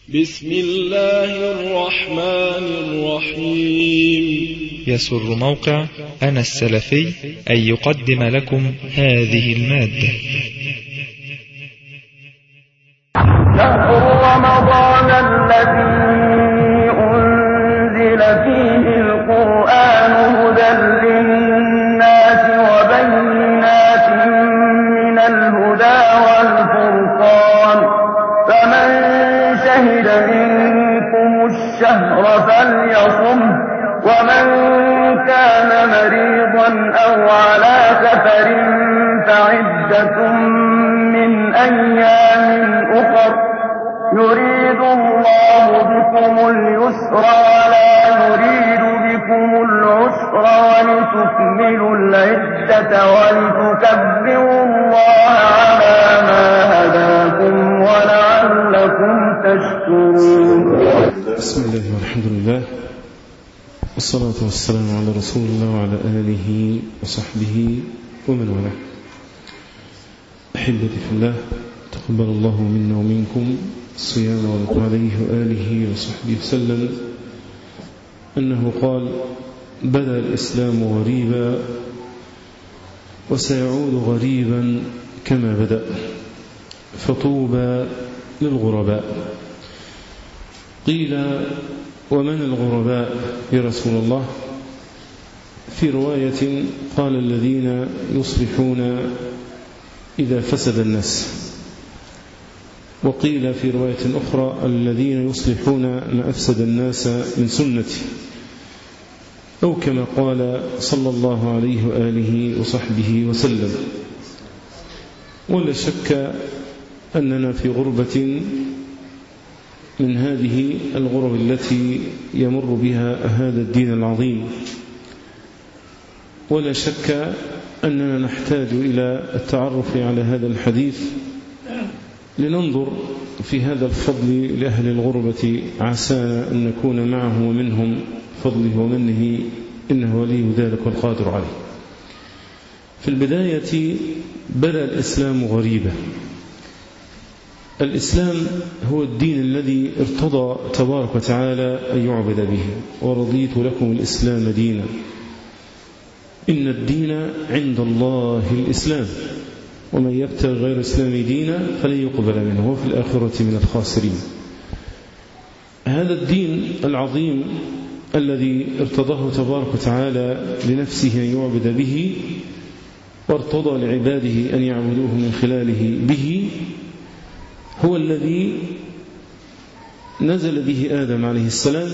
بسم الله الرحمن الرحيم. يسر موقع أنا السلفي أن يقدم لكم هذه المادة. شهر رمضان الذي أنزل فيه القرآن هدى للناس وبينات من الهدى والفرقان، فمن شهد منكم الشهر فليصمه، ومن كان مريضا أو على سفر فعدة من أيام أخر، يريد الله بكم اليسر ولا يريد بكم العسر، ولتكملوا العدة ولتكبروا الله على ما هداكم ولعلكم تشكرون. بسم الله والحمد لله، والصلاة والسلام على رسول الله وعلى آله وصحبه ومن والاه. أحبتي في الله، تقبل الله منا ومنكم الصيام ونقل عليه وآله وصحبه وسلم أنه قال: بدأ الإسلام غريبا وسيعود غريبا كما بدأ، فطوبى للغرباء. قيل: ومن الغرباء يا رسول الله؟ في رواية قال: الذين يصلحون إذا فسد الناس. وقيل في رواية أخرى: الذين يصلحون ما أفسد الناس من سنتي، أو كما قال صلى الله عليه وآله وصحبه وسلم. ولا شك أننا في غربة من هذه الغرب التي يمر بها هذا الدين العظيم، ولا شك أننا نحتاج إلى التعرف على هذا الحديث لننظر في هذا الفضل لأهل الغربة، عسانا أن نكون معه ومنهم فضله ومنه، إنه ولي ذلك والقادر عليه. في البداية بدأ الإسلام غريبا. الإسلام هو الدين الذي ارتضى تبارك وتعالى أن يعبد به، ورضيت لكم الإسلام دينا، إن الدين عند الله الإسلام، ومن يبتغي غير الإسلام دينا فلن يقبل منه وفي الآخرة من الخاسرين. هذا الدين العظيم الذي ارتضاه تبارك وتعالى لنفسه أن يعبد به، وارتضى لعباده أن يعبدوه من خلاله به، هو الذي نزل به آدم عليه السلام،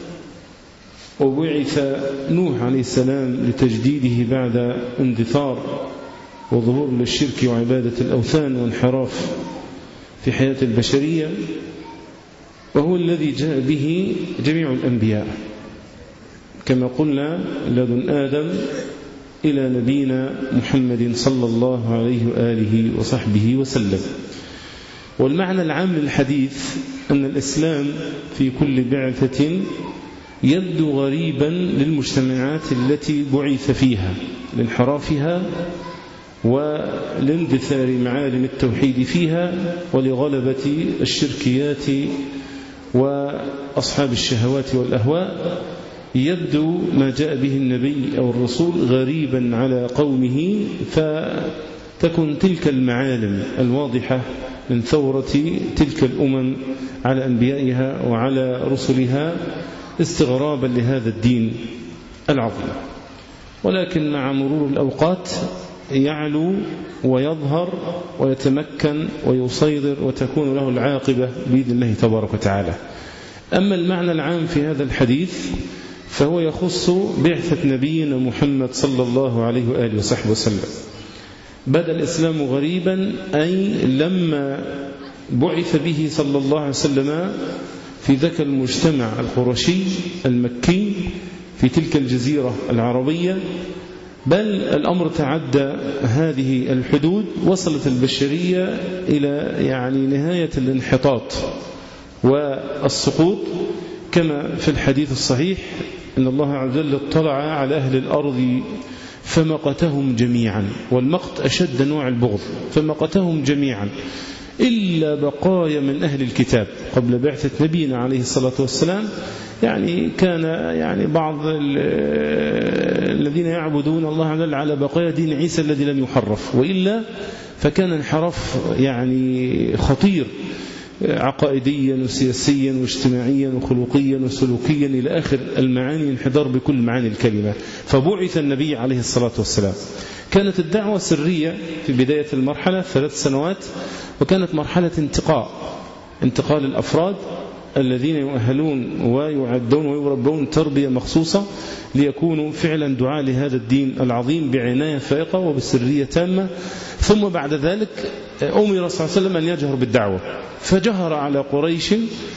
وبعث نوح عليه السلام لتجديده بعد اندثار وظهور للشرك وعبادة الأوثان وانحراف في حياة البشرية، وهو الذي جاء به جميع الأنبياء كما قلنا لدن آدم إلى نبينا محمد صلى الله عليه وآله وصحبه وسلم. والمعنى العام للحديث أن الإسلام في كل بعثة يبدو غريبا للمجتمعات التي بعث فيها، لانحرافها ولاندثار معالم التوحيد فيها، ولغلبة الشركيات وأصحاب الشهوات والأهواء. يبدو ما جاء به النبي أو الرسول غريبا على قومه، فتكون تلك المعالم الواضحة من ثورة تلك الأمم على أنبيائها وعلى رسلها استغرابا لهذا الدين العظيم. ولكن مع مرور الأوقات يعلو ويظهر ويتمكن ويصيدر، وتكون له العاقبة بإذن الله تبارك وتعالى. أما المعنى العام في هذا الحديث فهو يخص بعثة نبينا محمد صلى الله عليه وآله وصحبه وسلم. بدأ الإسلام غريبا، أي لما بعث به صلى الله عليه وسلم في ذاك المجتمع القرشي المكي في تلك الجزيرة العربية، بل الأمر تعدى هذه الحدود، وصلت البشرية إلى نهاية الانحطاط والسقوط، كما في الحديث الصحيح إن الله عز وجل اطلع على أهل الأرض فمقتهم جميعا، والمقت أشد نوع البغض، فمقتهم جميعا إلا بقايا من أهل الكتاب قبل بعثة نبينا عليه الصلاة والسلام. يعني كان يعني بعض الذين يعبدون الله عز وجل على بقايا دين عيسى الذي لم يحرف، وإلا فكان انحراف يعني خطير عقائديا وسياسيا واجتماعيا وخلقيا وسلوكيا إلى آخر المعاني، انحدار بكل معاني الكلمة. فبعث النبي عليه الصلاة والسلام. كانت الدعوة سرية في بداية المرحلة 3 سنوات، وكانت مرحلة انتقال الأفراد الذين يؤهلون ويعدون ويربون تربية مخصوصة ليكونوا فعلا دعاء لهذا الدين العظيم بعناية فائقة وبسرية تامة. ثم بعد ذلك أمر صلى الله عليه وسلم أن يجهر بالدعوة، فجهر على قريش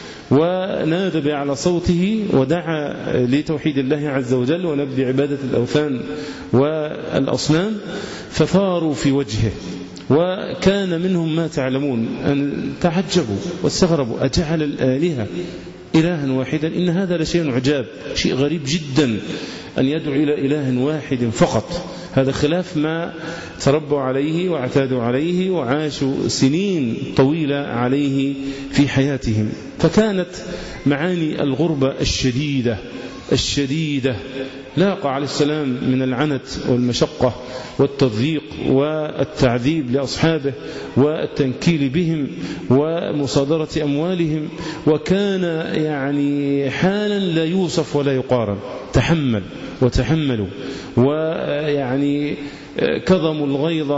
ونادى بأعلى صوته ودعا لتوحيد الله عز وجل ونبذ عبادة الأوثان والأصنام، فثاروا في وجهه. وكان منهم ما تعلمون أن تعجبوا واستغربوا، أجعل الآلهة إلها واحدا؟ إن هذا لشيء عجاب، شيء غريب جدا أن يدعو إلى إله واحد فقط. هذا خلاف ما تربوا عليه واعتادوا عليه وعاشوا سنين طويلة عليه في حياتهم. فكانت معاني الغربة الشديدة لاقى عليه السلام من العنت والمشقة والتضييق والتعذيب لأصحابه والتنكيل بهم ومصادرة أموالهم، وكان يعني حالا لا يوصف ولا يقارن. تحملوا ويعني كظموا الغيظ،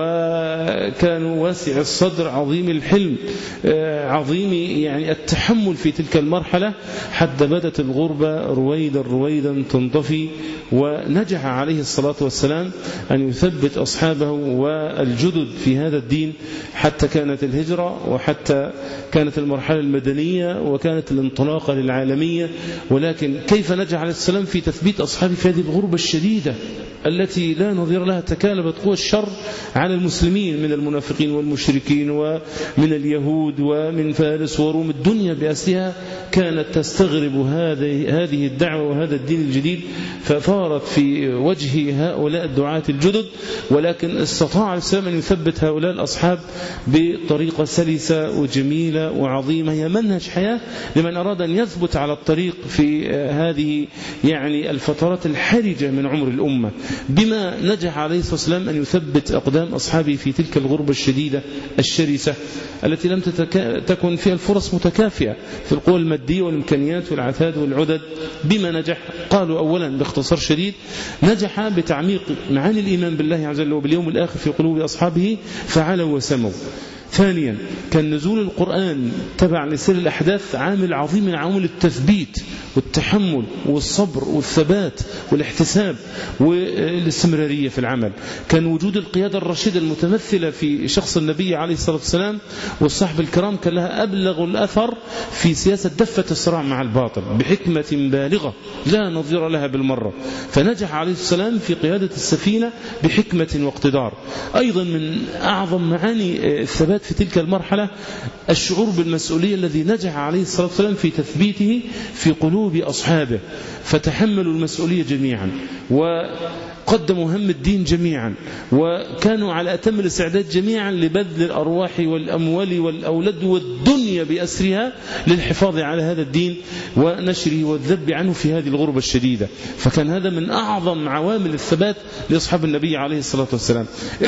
وكانوا واسع الصدر عظيم الحلم عظيم يعني التحمل في تلك المرحلة، حتى بدت الغربة رويدا تنطفي. ونجح عليه الصلاة والسلام أن يثبت أصحابه والجدد في هذا الدين، حتى كانت الهجرة وحتى كانت المرحلة المدنية وكانت الانطلاقة للعالمية. ولكن كيف نجح عليه السلام في تثبيت أصحابه في هذه الغربة الشديدة التي لا نظير لها؟ تكالبت قوى الشر على المسلمين من المنافقين والمشركين ومن اليهود ومن فارس وروم. الدنيا بأسرها كانت تستغرب هذه الدعوة وهذا الدين الجديد، فثارت في وجه هؤلاء الدعاة الجدد. ولكن استطاع الإسلام أن يثبت هؤلاء الأصحاب بطريقة سلسة وجميلة وعظيمة، هي منهج حياة لمن أراد أن يثبت على الطريق في هذه يعني الفترات الحرجة من عمر الأمة. بما نجح عليه الصلاة والسلام أن يثبت أقدام أصحابه في تلك الغربة الشديدة الشرسة التي لم تكن فيها الفرص متكافئة في القوى المادية والإمكانيات والعتاد والعدد. بما نجح؟ قالوا أولا باختصار شديد، نجح بتعميق معاني الإيمان بالله عز وجل وباليوم الآخر في قلوب أصحابه فعلوا وسموا. ثانيا، كان نزول القرآن تبع لسير الأحداث عامل عظيم من عوامل التثبيت والتحمل والصبر والثبات والاحتساب والاستمرارية في العمل. كان وجود القيادة الرشيدة المتمثلة في شخص النبي عليه الصلاة والسلام والصحب الكرام كان لها أبلغ الأثر في سياسة دفة الصراع مع الباطل بحكمة بالغة لا نظير لها بالمرة. فنجح عليه السلام في قيادة السفينة بحكمة واقتدار. أيضا من أعظم معاني الثبات في تلك المرحلة الشعور بالمسؤولية الذي نجح عليه الصلاة والسلام في تثبيته في قلوب أصحابه، فتحملوا المسؤولية جميعا وقدموا هم الدين جميعا، وكانوا على أتم الاستعداد جميعا لبذل الأرواح والأموال والأولاد والدنيا بأسرها للحفاظ على هذا الدين ونشره والذب عنه في هذه الغربة الشديدة. فكان هذا من أعظم عوامل الثبات لأصحاب النبي عليه الصلاة والسلام.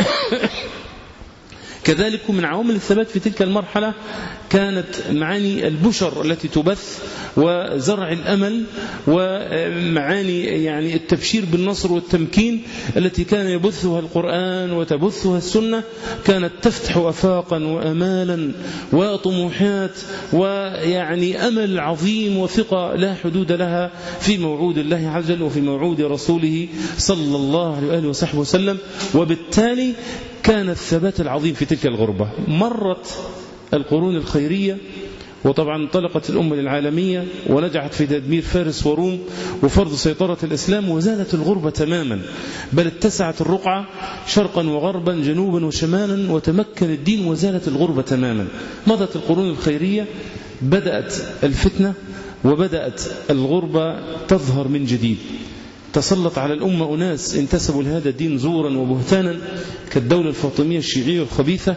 كذلك من عوامل الثبات في تلك المرحلة كانت معاني البشر التي تبث وزرع الأمل ومعاني يعني التبشير بالنصر والتمكين التي كان يبثها القرآن وتبثها السنة. كانت تفتح أفاقا وأمالا وطموحات ويعني أمل عظيم وثقة لا حدود لها في موعود الله عز وجل وفي موعود رسوله صلى الله عليه وآله وصحبه وسلم. وبالتالي كان الثبات العظيم في تلك الغربة. مرت القرون الخيرية وطبعا انطلقت الأمة العالمية ونجحت في تدمير فارس وروم وفرض سيطرة الإسلام، وزالت الغربة تماما، بل اتسعت الرقعة شرقا وغربا جنوبا وشمالا وتمكن الدين وزالت الغربة تماما. مضت القرون الخيرية، بدأت الفتنة وبدأت الغربة تظهر من جديد. تسلط على الأمة أناس انتسبوا لهذا الدين زورا وبهتانا كالدولة الفاطمية الشيعية الخبيثة،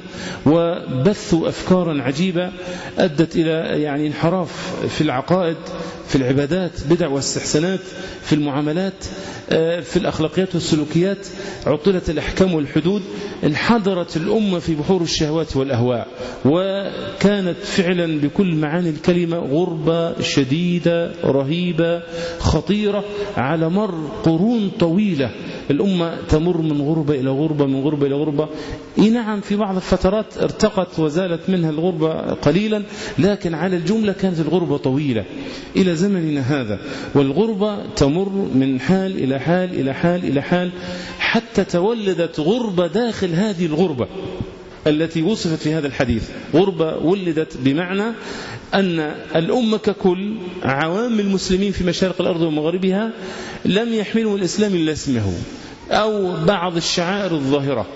وبثوا أفكارا عجيبة أدت إلى يعني انحراف في العقائد، في العبادات، بدع واستحسانات، في المعاملات، في الأخلاقيات والسلوكيات، عطلت الأحكام والحدود، انحدرت الأمة في بحور الشهوات والأهواء، وكانت فعلا بكل معاني الكلمة غربة شديدة رهيبة خطيرة على مر قرون طويلة. الأمة تمر من غربة إلى غربة، من غربة إلى غربة. نعم في بعض الفترات ارتقت وزالت منها الغربة قليلا، لكن على الجملة كانت الغربة طويلة إلى زمننا هذا، والغربة تمر من حال إلى حال إلى حال إلى حال، حتى تولدت غربة داخل هذه الغربة التي وصفت في هذا الحديث. غربة ولدت بمعنى أن الأمة ككل، عوام المسلمين في مشارق الأرض ومغاربها، لم يحملوا الإسلام إلا اسمه أو بعض الشعائر الظاهرة،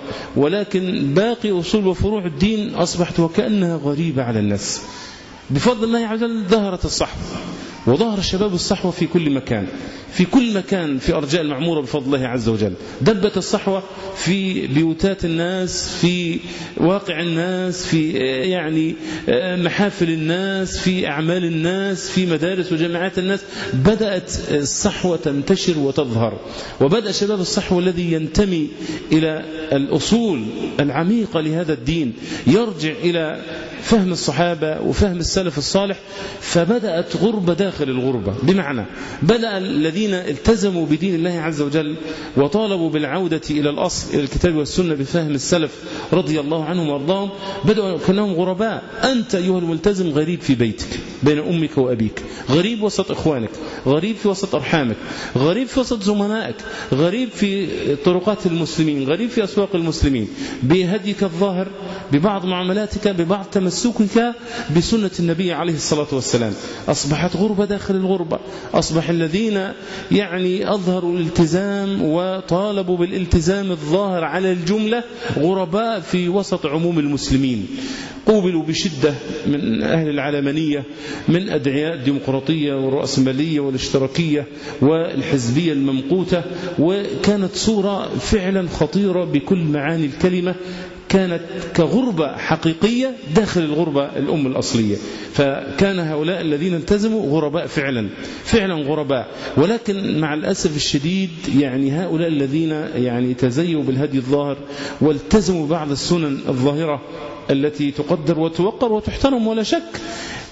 ولكن باقي أصول وفروع الدين أصبحت وكأنها غريبة على الناس. بفضل الله عز وجل ظهرت الصحوة، وظهر شباب الصحوة في كل مكان، في كل مكان في أرجاء المعمورة بفضل الله عز وجل. دبت الصحوة في بيوتات الناس، في واقع الناس، في يعني محافل الناس، في أعمال الناس، في مدارس وجامعات الناس. بدأت الصحوة تنتشر وتظهر، وبدأ شباب الصحوة الذي ينتمي إلى الأصول العميقة لهذا الدين يرجع إلى فهم الصحابة وفهم السلف الصالح، فبدأت غربة داخل الغربة. بمعنى بدأ الذين التزموا بدين الله عز وجل وطالبوا بالعودة إلى الأصل، إلى الكتاب والسنة بفهم السلف رضي الله عنهم وارضاهم، بدأوا كأنهم غرباء. أنت أيها الملتزم غريب في بيتك بين أمك وأبيك، غريب وسط إخوانك، غريب في وسط أرحامك، غريب في وسط زملائك، غريب في طرقات المسلمين، غريب في أسواق المسلمين، بهديك الظاهر، ببعض معاملاتك، ببعض تمسكك بسنة النبي عليه الصلاة والسلام. أصبحت غربة داخل الغربة. أصبح الذين يعني أظهروا الالتزام وطالبوا بالالتزام الظاهر على الجملة غرباء في وسط عموم المسلمين. قوبلوا بشدة من أهل العلمانية، من أدعياء الديمقراطية والرأسمالية والاشتراكية والحزبية الممقوتة، وكانت صورة فعلا خطيرة بكل معاني الكلمة، كانت كغربة حقيقية داخل الغربة الأم الأصلية. فكان هؤلاء الذين التزموا غرباء فعلا فعلا غرباء. ولكن مع الأسف الشديد يعني هؤلاء الذين يعني تزيوا بالهدي الظاهر والتزموا بعض السنن الظاهرة التي تقدر وتوقر وتحترم ولا شك،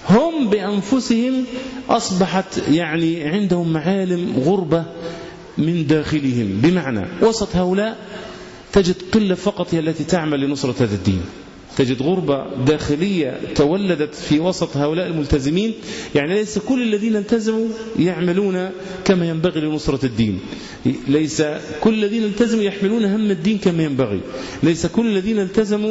هم بأنفسهم أصبحت يعني عندهم معالم غربة من داخلهم. بمعنى وسط هؤلاء تجد قلة فقط هي التي تعمل لنصرة هذا الدين. تجد غربة داخلية تولدت في وسط هؤلاء الملتزمين. يعني ليس كل الذين التزموا يعملون كما ينبغي لنصرة الدين، ليس كل الذين التزموا يحملون هم الدين كما ينبغي، ليس كل الذين التزموا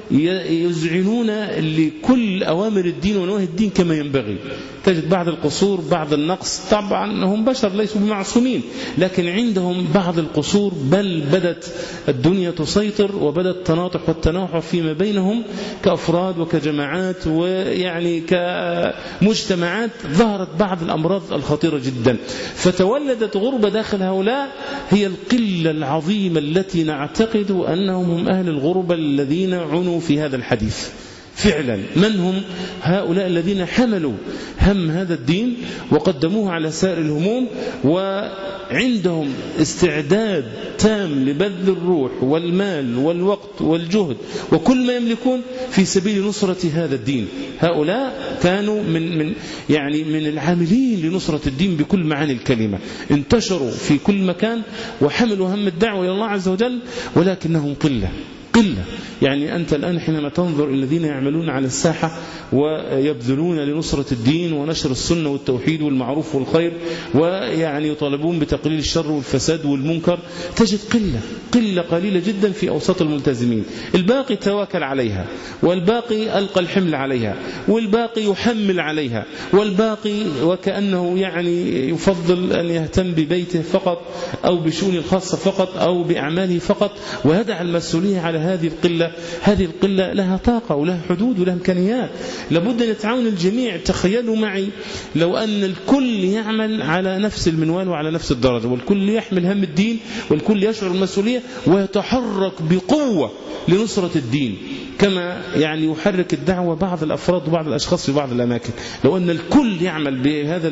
يذعنون لكل أوامر الدين ونواهي الدين كما ينبغي. تجد بعض القصور، بعض النقص. طبعا هم بشر ليسوا بمعصومين، لكن عندهم بعض القصور، بل بدت الدنيا تسيطر وبدت تناطح والتناحر فيما بينهم كأفراد وكجماعات ويعني كمجتمعات. ظهرت بعض الأمراض الخطيرة جدا، فتولدت غربة داخل هؤلاء هي القلة العظيمة التي نعتقد أنهم هم أهل الغربة الذين عنوا في هذا الحديث. فعلا من هم هؤلاء الذين حملوا هم هذا الدين وقدموه على سائر الهموم، وعندهم استعداد تام لبذل الروح والمال والوقت والجهد وكل ما يملكون في سبيل نصرة هذا الدين. هؤلاء كانوا من العاملين لنصرة الدين بكل معاني الكلمة، انتشروا في كل مكان وحملوا هم الدعوة إلى الله عز وجل، ولكنهم قلة. يعني أنت الآن حينما تنظر الذين يعملون على الساحة ويبذلون لنصرة الدين ونشر السنة والتوحيد والمعروف والخير، ويعني يطالبون بتقليل الشر والفساد والمنكر، تجد قلة قليلة جدا في أوساط الملتزمين. الباقي تواكل عليها، والباقي ألقى الحمل عليها، والباقي يحمل عليها، والباقي وكأنه يعني يفضل أن يهتم ببيته فقط أو بشؤون الخاصة فقط أو بأعماله فقط، ويدع المسؤولية على هذه القلة لها طاقة ولها حدود ولها إمكانيات، لابد أن يتعاون الجميع. تخيلوا معي لو أن الكل يعمل على نفس المنوال وعلى نفس الدرجة، والكل يحمل هم الدين، والكل يشعر المسؤولية ويتحرك بقوة لنصرة الدين، كما يعني يحرك الدعوة بعض الأفراد وبعض الأشخاص في بعض الأماكن. لو أن الكل يعمل بهذا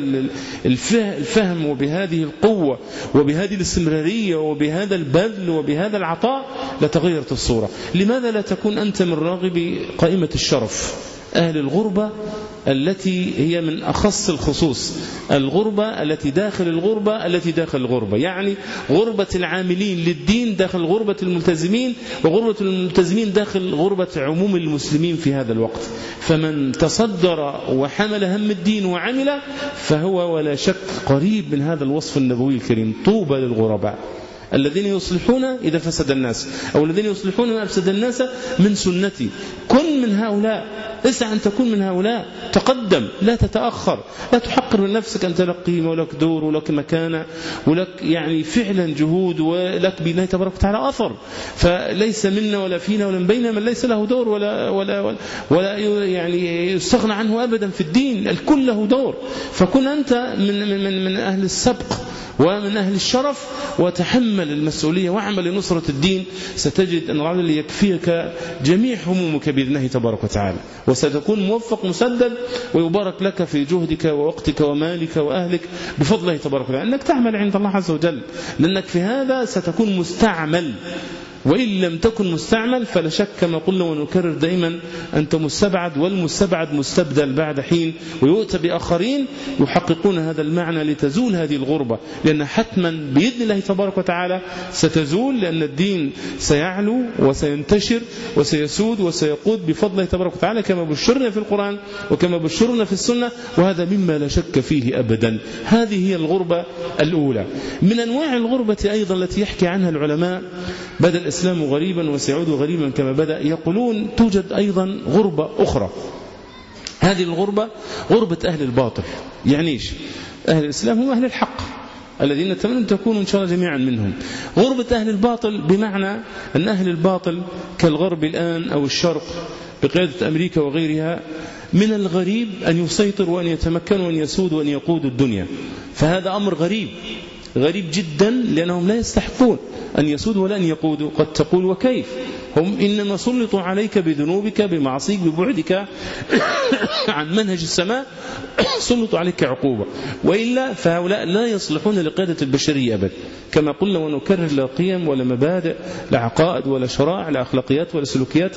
الفهم وبهذه القوة وبهذه الاستمرارية وبهذا البذل وبهذا العطاء لتغيرت الصورة. لماذا لا تكون أنت من راغبي قائمة الشرف أهل الغربة التي هي من أخص الخصوص، الغربة التي داخل الغربة التي داخل الغربة، يعني غربة العاملين للدين داخل غربة الملتزمين، وغربة الملتزمين داخل غربة عموم المسلمين في هذا الوقت. فمن تصدر وحمل هم الدين وعمل فهو ولا شك قريب من هذا الوصف النبوي الكريم: طوبى للغرباء الذين يصلحون إذا فسد الناس، أو الذين يصلحون ما أفسد الناس من سنتي. كن من هؤلاء، اسعى أن تكون من هؤلاء، تقدم لا تتأخر، لا تحقر من نفسك أن لك قيمة ولك دور ولك مكانة ولك يعني فعلا جهود ولك بإذن تبارك وتعالى أثر. فليس منا ولا فينا ولا من بيننا من ليس له دور ولا يعني يستغنى عنه أبدا في الدين، الكل له دور. فكن أنت من أهل السبق ومن أهل الشرف وتحمل المسؤولية واعمل لنصرة الدين، ستجد أن الرجل يكفيك جميع همومك بإذن الله تبارك وتعالى، وستكون موفق مسدد ويبارك لك في جهدك ووقتك ومالك وأهلك بفضل الله تبارك وتعالى، أنك تعمل عند الله عز وجل، لأنك في هذا ستكون مستعمل. وإن لم تكن مستعمل فلا شك كما قلنا ونكرر دائما أنت مستبعد، والمستبعد مستبدل بعد حين، ويؤتى بآخرين يحققون هذا المعنى لتزول هذه الغربة، لأن حتما بإذن الله تبارك وتعالى ستزول، لأن الدين سيعلو وسينتشر وسيسود وسيقود بفضل الله تبارك وتعالى كما بشرنا في القرآن وكما بشرنا في السنة، وهذا مما لا شك فيه أبدا. هذه هي الغربة الأولى. من أنواع الغربة أيضا التي يحكي عنها العلماء: بدأ الإسلام غريبا وسيعود غريبا كما بدأ. يقولون توجد أيضا غربة أخرى، هذه الغربة غربة أهل الباطل. يعني إيش؟ أهل الإسلام هم أهل الحق الذين نتمنى أن تكونوا إن شاء الله جميعا منهم. غربة أهل الباطل بمعنى أن أهل الباطل كالغرب الآن أو الشرق بقيادة أمريكا وغيرها، من الغريب أن يسيطر وأن يتمكن وأن يسود وأن يقود الدنيا. فهذا أمر غريب جدا، لأنهم لا يستحقون أن يسودوا ولا أن يقودوا. قد تقول وكيف؟ هم إنما سلطوا عليك بذنوبك بمعصيك ببعدك عن منهج السماء، سلطوا عليك عقوبة، وإلا فهؤلاء لا يصلحون لقيادة البشرية أبدا. كما قلنا ونكرر: لا قيم ولا مبادئ، لا عقائد ولا شرائع، لا أخلاقيات ولا سلوكيات،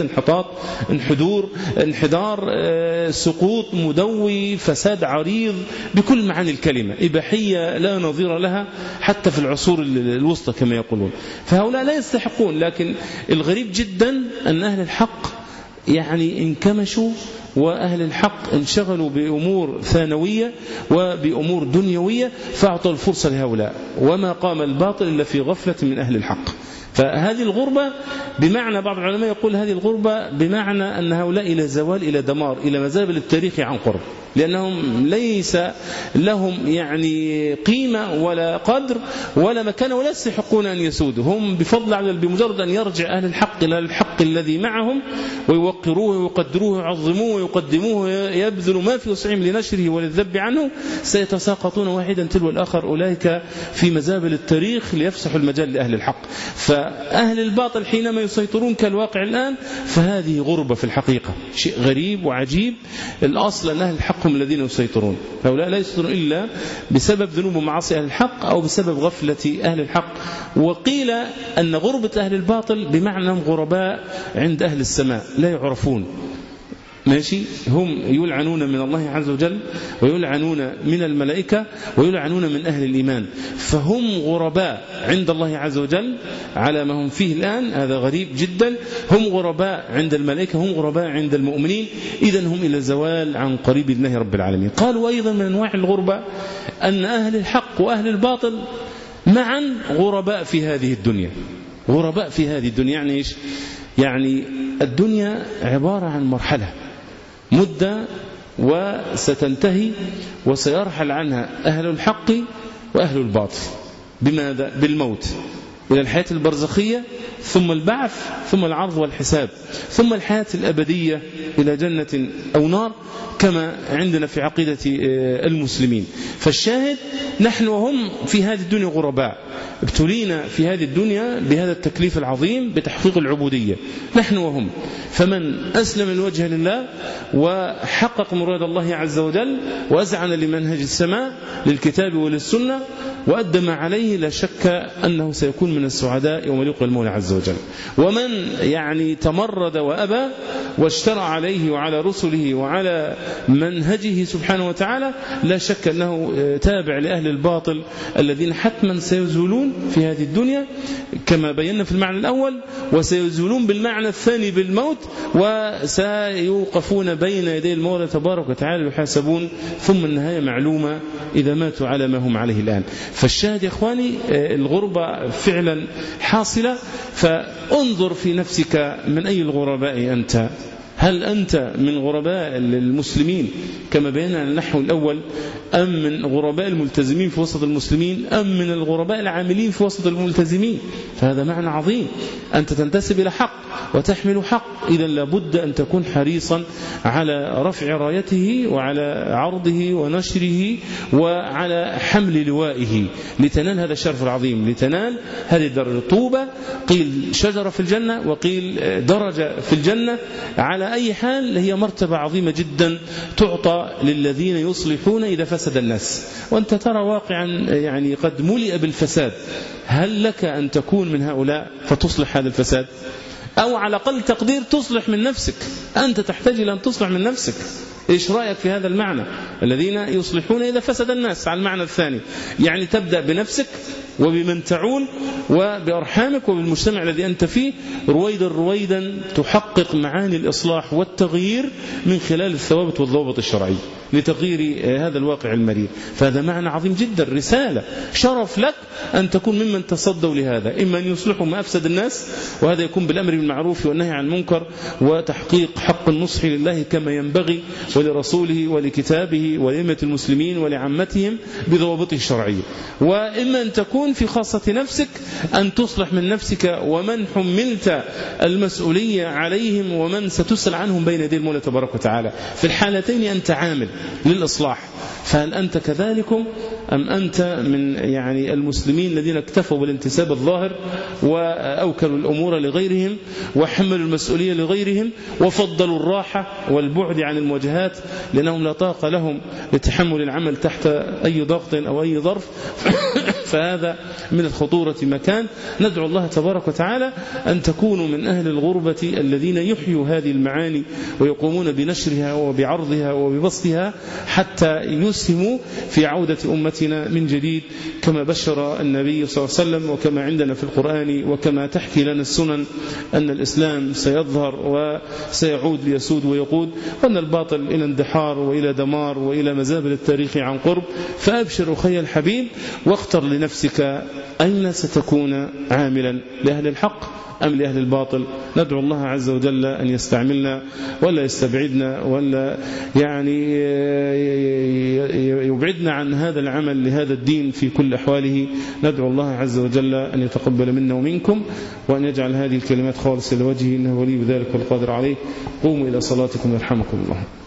انحدار، سقوط مدوي، فساد عريض بكل معاني الكلمة، إباحية لا نظير لها حتى في العصور الوسطى كما يقولون. فهؤلاء لا يستحقون. لكن الغريب جدا أن أهل الحق يعني انكمشوا، وأهل الحق انشغلوا بأمور ثانوية وبأمور دنيوية، فأعطوا الفرصة لهؤلاء، وما قام الباطل إلا في غفلة من أهل الحق. فهذه الغربة بمعنى، بعض العلماء يقول هذه الغربة بمعنى أن هؤلاء إلى زوال، إلى دمار، إلى مزابل التاريخ عن قرب، لأنهم ليس لهم يعني قيمة ولا قدر ولا مكان ولا يستحقون أن يسودوا. هم بفضل على بمجرد أن يرجع أهل الحق إلى الحق الذي معهم ويوقروه ويقدروه ويعظموه ويقدموه، يبذلوا ما في وسعهم لنشره وللذب عنه، سيتساقطون واحدا تلو الآخر أولئك في مزابل التاريخ ليفسحوا المجال لأهل الحق. فأهل الباطل حينما يسيطرون كالواقع الآن فهذه غربة في الحقيقة، شيء غريب وعجيب. الأصل أن أهل الحق هم الذين يسيطرون، هؤلاء لا يسيطرون إلا بسبب ذنوب ومعاصي أهل الحق أو بسبب غفلة أهل الحق. وقيل أن غربة أهل الباطل بمعنى أنهم غرباء عند أهل السماء لا يعرفون، ماشي، هم يلعنون من الله عز وجل ويلعنون من الملائكة ويلعنون من أهل الإيمان، فهم غرباء عند الله عز وجل على ما هم فيه الآن، هذا غريب جدا. هم غرباء عند الملائكة، هم غرباء عند المؤمنين، إذن هم إلى زوال عن قريب الله رب العالمين. قالوا أيضا من أنواع الغربة أن أهل الحق وأهل الباطل معا غرباء في هذه الدنيا. غرباء في هذه الدنيا يعني إيش؟ يعني الدنيا عبارة عن مرحلة مدة وستنتهي وسيرحل عنها أهل الحق وأهل الباطل. بماذا؟ بالموت. إلى الحياة البرزخية، ثم البعث، ثم العرض والحساب، ثم الحياة الأبدية إلى جنة أو نار كما عندنا في عقيدة المسلمين. فالشاهد نحن وهم في هذه الدنيا غرباء، ابتلينا في هذه الدنيا بهذا التكليف العظيم بتحقيق العبودية نحن وهم. فمن أسلم الوجه لله وحقق مراد الله عز وجل وأذعن لمنهج السماء للكتاب وللسنة وأدى ما عليه، لا شك أنه سيكون من السعداء يوم يلقى المولى عز وجل. ومن تمرد وأبى واشترى عليه وعلى رسله وعلى منهجه سبحانه وتعالى، لا شك أنه تابع لأهل الباطل الذين حتما سيزولون في هذه الدنيا كما بينا في المعنى الأول، وسيزولون بالمعنى الثاني بالموت، وسيوقفون بين يدي المولى تبارك وتعالى يحاسبون، ثم النهاية معلومة إذا ماتوا على ما هم عليه الآن. فالشاهد يا إخواني الغربة فعلا حاصلة، فانظر في نفسك من أي الغرباء أنت. هل أنت من غرباء المسلمين كما بينا النحو الأول، أم من غرباء الملتزمين في وسط المسلمين، أم من الغرباء العاملين في وسط الملتزمين؟ فهذا معنى عظيم. أنت تنتسب إلى حق وتحمل حق، إذا لابد أن تكون حريصا على رفع رايته وعلى عرضه ونشره وعلى حمل لوائه لتنال هذا الشرف العظيم، لتنال هذه الدرجة. طوبى قيل شجرة في الجنة وقيل درجة في الجنة، على أي حال هي مرتبة عظيمة جدا تعطى للذين يصلحون إذا فسد الناس. وأنت ترى واقعا قد ملئ بالفساد، هل لك أن تكون من هؤلاء فتصلح هذا الفساد؟ أو على أقل تقدير تصلح من نفسك، أنت تحتاج إلى أن تصلح من نفسك. إيش رأيك في هذا المعنى؟ الذين يصلحون إذا فسد الناس، على المعنى الثاني تبدأ بنفسك وبمن تعول وبأرحامك وبالمجتمع الذي أنت فيه، رويدا تحقق معاني الإصلاح والتغيير من خلال الثوابت والضوابط الشرعية لتغيير هذا الواقع المرير. فهذا معنى عظيم جدا، رسالة، شرف لك أن تكون ممن تصدوا لهذا، إما أن يصلحوا ما أفسد الناس، وهذا يكون بالأمر بالمعروف والنهي عن المنكر وتحقيق حق النصح لله كما ينبغي ولرسوله ولكتابه ولأئمة المسلمين ولعامتهم بضوابطه الشرعية، وإما أن تكون في خاصة نفسك أن تصلح من نفسك ومن حملت المسؤولية عليهم ومن ستسأل عنهم بين يدي المولى تبارك وتعالى. في الحالتين أنت عامل للإصلاح. فهل أنت كذلكم أم أنت من المسلمين الذين اكتفوا بالانتساب الظاهر وأوكلوا الأمور لغيرهم وحملوا المسؤولية لغيرهم وفضلوا الراحة والبعد عن المواجهات لأنهم لا طاقة لهم لتحمل العمل تحت أي ضغط أو أي ظرف؟ فهذا من الخطورة مكان. ندعو الله تبارك وتعالى أن تكونوا من أهل الغربة الذين يحيوا هذه المعاني ويقومون بنشرها وبعرضها وببسطها حتى يسهموا في عودة أمتنا من جديد كما بشر النبي صلى الله عليه وسلم، وكما عندنا في القرآن وكما تحكي لنا السنن أن الإسلام سيظهر وسيعود ليسود ويقود، وأن الباطل إلى اندحار وإلى دمار وإلى مزابل التاريخ عن قرب. فأبشر أخي الحبيب واختر لنفسك أين ستكون عاملا، لأهل الحق أم لأهل الباطل؟ ندعو الله عز وجل أن يستعملنا ولا يستبعدنا ولا يبعدنا عن هذا العمل لهذا الدين في كل أحواله. ندعو الله عز وجل أن يتقبل منا ومنكم وأن يجعل هذه الكلمات خالصة لوجهه إنه ولي ذلك والقادر عليه. قوموا إلى صلاتكم يرحمكم الله.